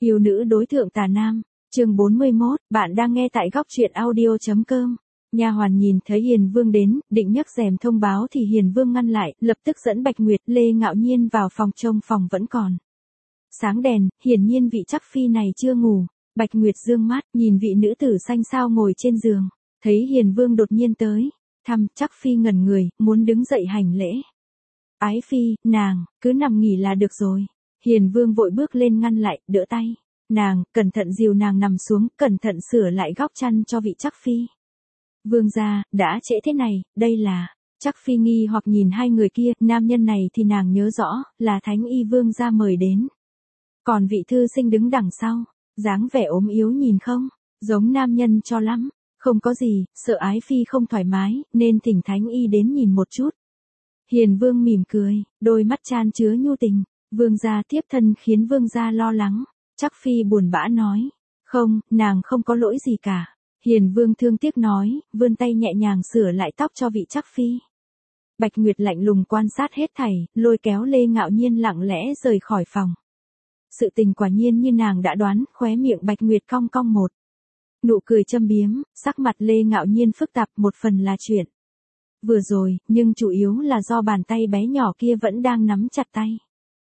Yêu nữ đối thượng tà nam, chương 41, bạn đang nghe tại góc truyện audio.com. Nha hoàn nhìn thấy Hiền Vương đến, định nhấc rèm thông báo thì Hiền Vương ngăn lại, lập tức dẫn Bạch Nguyệt, Lê Ngạo Nhiên vào phòng trông phòng vẫn còn sáng đèn, hiển nhiên vị chắc phi này chưa ngủ. Bạch Nguyệt dương mắt, nhìn vị nữ tử xanh xao ngồi trên giường, thấy Hiền Vương đột nhiên tới, chắc phi ngẩn người, muốn đứng dậy hành lễ. Ái phi, nàng, cứ nằm nghỉ là được rồi. Hiền Vương vội bước lên ngăn lại, đỡ tay. Nàng, cẩn thận dìu nàng nằm xuống, cẩn thận sửa lại góc chăn cho vị chắc phi. Vương gia, đã trễ thế này, đây là... Chắc phi nghi hoặc nhìn hai người kia, nam nhân này thì nàng nhớ rõ, là Thánh Y Vương gia mời đến. Còn vị thư sinh đứng đằng sau, dáng vẻ ốm yếu nhìn không, giống nam nhân cho lắm. Không có gì, sợ ái phi không thoải mái, nên thỉnh Thánh Y đến nhìn một chút. Hiền Vương mỉm cười, đôi mắt chan chứa nhu tình. Vương gia tiếp thân khiến vương gia lo lắng. Chắc phi buồn bã nói. Không, nàng không có lỗi gì cả. Hiền Vương thương tiếc nói, vươn tay nhẹ nhàng sửa lại tóc cho vị chắc phi. Bạch Nguyệt lạnh lùng quan sát hết thảy, lôi kéo Lê Ngạo Nhiên lặng lẽ rời khỏi phòng. Sự tình quả nhiên như nàng đã đoán, khóe miệng Bạch Nguyệt cong cong một. Nụ cười châm biếm, sắc mặt Lê Ngạo Nhiên phức tạp, một phần là chuyện vừa rồi, nhưng chủ yếu là do bàn tay bé nhỏ kia vẫn đang nắm chặt tay.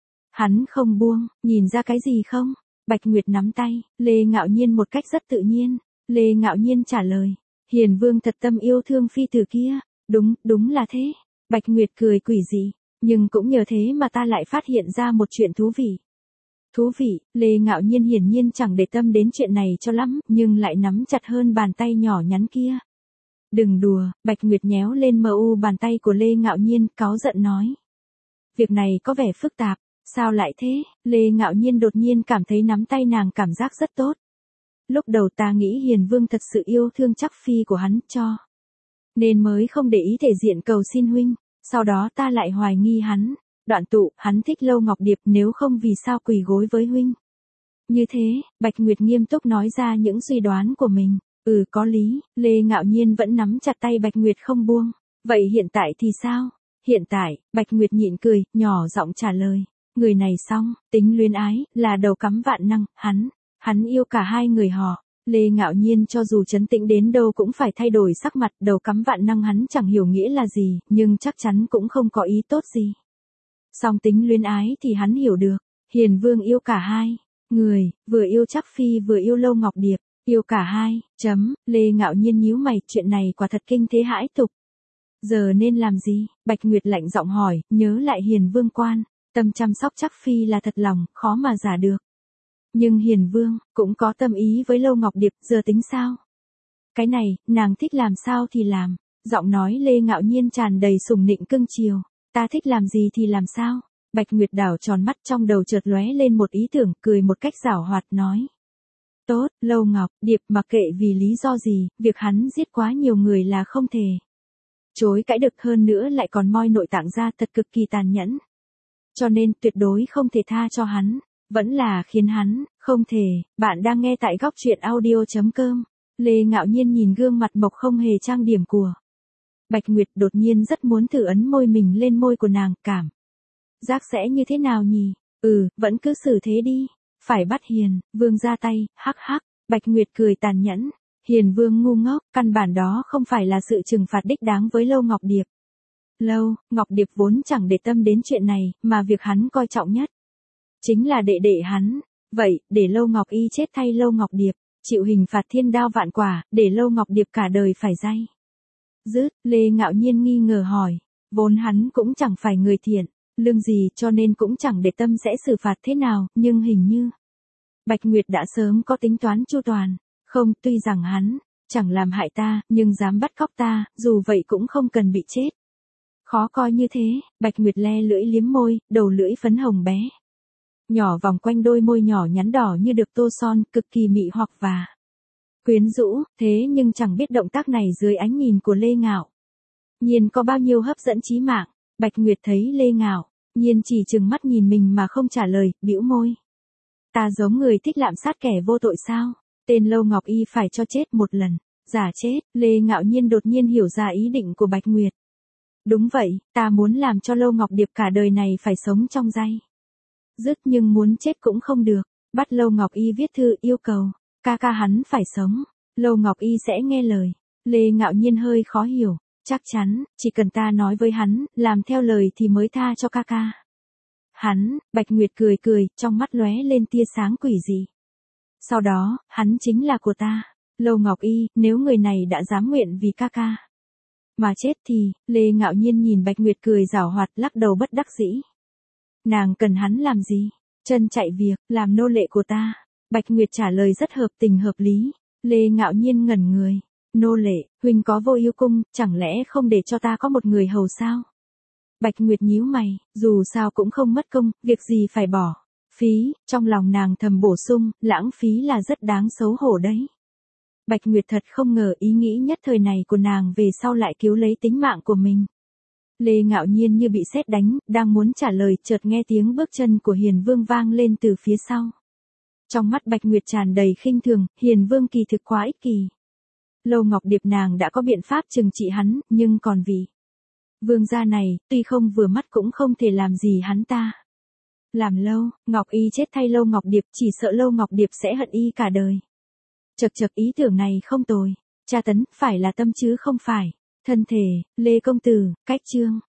Hắn không buông, nhìn ra cái gì không? Bạch Nguyệt nắm tay, Lê Ngạo Nhiên một cách rất tự nhiên. Lê Ngạo Nhiên trả lời, Hiền Vương thật tâm yêu thương phi tử kia. Đúng là thế. Bạch Nguyệt cười quỷ dị, nhưng cũng nhờ thế mà ta lại phát hiện ra một chuyện thú vị. Thú vị, Lê Ngạo Nhiên hiển nhiên chẳng để tâm đến chuyện này cho lắm, nhưng lại nắm chặt hơn bàn tay nhỏ nhắn kia. Đừng đùa, Bạch Nguyệt nhéo lên bàn tay của Lê Ngạo Nhiên, cáu giận nói. Việc này có vẻ phức tạp, sao lại thế? Lê Ngạo Nhiên đột nhiên cảm thấy nắm tay nàng cảm giác rất tốt. Lúc đầu ta nghĩ Hiền Vương thật sự yêu thương chắc phi của hắn cho nên mới không để ý thể diện cầu xin huynh, sau đó ta lại hoài nghi hắn. Đoạn tụ, hắn thích Lâu Ngọc Điệp, nếu không vì sao quỳ gối với huynh. Như thế, Bạch Nguyệt nghiêm túc nói ra những suy đoán của mình. Có lý, Lê Ngạo Nhiên vẫn nắm chặt tay Bạch Nguyệt không buông. Vậy hiện tại thì sao? Hiện tại, Bạch Nguyệt nhịn cười, nhỏ giọng trả lời. Người này xong, tính luyến ái, là đầu cắm vạn năng, hắn yêu cả hai người họ. Lê Ngạo Nhiên cho dù trấn tĩnh đến đâu cũng phải thay đổi sắc mặt, đầu cắm vạn năng hắn chẳng hiểu nghĩa là gì, nhưng chắc chắn cũng không có ý tốt gì. Song tính luyến ái thì hắn hiểu được, Hiền Vương yêu cả hai người, vừa yêu chắc phi vừa yêu Lâu Ngọc Điệp, yêu cả hai, Lê Ngạo Nhiên nhíu mày, chuyện này quả thật kinh thế hãi tục. Giờ nên làm gì? Bạch Nguyệt lạnh giọng hỏi, nhớ lại Hiền Vương quan, tâm chăm sóc chắc phi là thật lòng, khó mà giả được. Nhưng Hiền Vương cũng có tâm ý với Lâu Ngọc Điệp, giờ tính sao? Cái này, nàng thích làm sao thì làm. Giọng nói Lê Ngạo Nhiên tràn đầy sủng nịnh cưng chiều. Ta thích làm gì thì làm sao? Bạch Nguyệt đảo tròn mắt, trong đầu chợt lóe lên một ý tưởng, cười một cách giảo hoạt nói. Tốt, Lâu Ngọc Điệp mặc kệ vì lý do gì, việc hắn giết quá nhiều người là không thể chối cãi được, hơn nữa lại còn moi nội tạng ra, thật cực kỳ tàn nhẫn. Cho nên tuyệt đối không thể tha cho hắn. Vẫn là khiến hắn, không thể. Bạn đang nghe tại góc truyện audio.com. Lê Ngạo Nhiên nhìn gương mặt mộc không hề trang điểm của Bạch Nguyệt, đột nhiên rất muốn thử ấn môi mình lên môi của nàng, cảm giác sẽ như thế nào nhỉ? Vẫn cứ xử thế đi. Phải bắt Hiền Vương ra tay, hắc hắc. Bạch Nguyệt cười tàn nhẫn. Hiền Vương ngu ngốc, căn bản đó không phải là sự trừng phạt đích đáng với Lâu Ngọc Điệp. Lâu Ngọc Điệp vốn chẳng để tâm đến chuyện này, mà việc hắn coi trọng nhất chính là đệ đệ hắn. Vậy, để Lâu Ngọc Y chết thay Lâu Ngọc Điệp, chịu hình phạt thiên đao vạn quả, để Lâu Ngọc Điệp cả đời phải day dứt. Lê Ngạo Nhiên nghi ngờ hỏi, vốn hắn cũng chẳng phải người thiện lương gì, cho nên cũng chẳng để tâm sẽ xử phạt thế nào, nhưng hình như Bạch Nguyệt đã sớm có tính toán chu toàn. Không, tuy rằng hắn chẳng làm hại ta, nhưng dám bắt cóc ta, dù vậy cũng không cần bị chết. Khó coi như thế. Bạch Nguyệt le lưỡi liếm môi, đầu lưỡi phấn hồng bé nhỏ vòng quanh đôi môi nhỏ nhắn đỏ như được tô son, cực kỳ mị hoặc và quyến rũ. Thế nhưng chẳng biết động tác này dưới ánh nhìn của Lê Ngạo Nhiên có bao nhiêu hấp dẫn chí mạng. Bạch Nguyệt thấy Lê Ngạo Nhiên chỉ trừng mắt nhìn mình mà không trả lời, bĩu môi. Ta giống người thích lạm sát kẻ vô tội sao? Tên Lâu Ngọc Y phải cho chết một lần. Giả chết. Lê Ngạo Nhiên đột nhiên hiểu ra ý định của Bạch Nguyệt. Đúng vậy, ta muốn làm cho Lâu Ngọc Điệp cả đời này phải sống trong day dứt, nhưng muốn chết cũng không được. Bắt Lâu Ngọc Y viết thư yêu cầu, ca ca hắn phải sống, Lâu Ngọc Y sẽ nghe lời. Lê Ngạo Nhiên hơi khó hiểu, chắc chắn, chỉ cần ta nói với hắn, làm theo lời thì mới tha cho ca ca. Hắn, Bạch Nguyệt cười cười, trong mắt lóe lên tia sáng quỷ dị. Sau đó, hắn chính là của ta. Lâu Ngọc Y, nếu người này đã dám nguyện vì ca ca mà chết thì, Lê Ngạo Nhiên nhìn Bạch Nguyệt cười giảo hoạt, lắc đầu bất đắc dĩ. Nàng cần hắn làm gì? Chân chạy việc, làm nô lệ của ta. Bạch Nguyệt trả lời rất hợp tình hợp lý. Lê Ngạo Nhiên ngẩn người. Nô lệ, huynh có Vô Ưu cung, chẳng lẽ không để cho ta có một người hầu sao? Bạch Nguyệt nhíu mày, dù sao cũng không mất công, việc gì phải bỏ phí, trong lòng nàng thầm bổ sung, lãng phí là rất đáng xấu hổ đấy. Bạch Nguyệt thật không ngờ ý nghĩ nhất thời này của nàng về sau lại cứu lấy tính mạng của mình. Lê Ngạo Nhiên như bị sét đánh, đang muốn trả lời, chợt nghe tiếng bước chân của Hiền Vương vang lên từ phía sau. Trong mắt Bạch Nguyệt tràn đầy khinh thường, Hiền Vương kỳ thực quá ích kỳ. Lâu Ngọc Điệp nàng đã có biện pháp trừng trị hắn, nhưng còn vị vương gia này, tuy không vừa mắt cũng không thể làm gì hắn ta. Làm Lâu Ngọc Y chết thay Lâu Ngọc Điệp, chỉ sợ Lâu Ngọc Điệp sẽ hận y cả đời. Chậc chậc, ý tưởng này không tồi. Tra tấn, phải là tâm chứ không phải thân thể. Lê công tử, cách chương.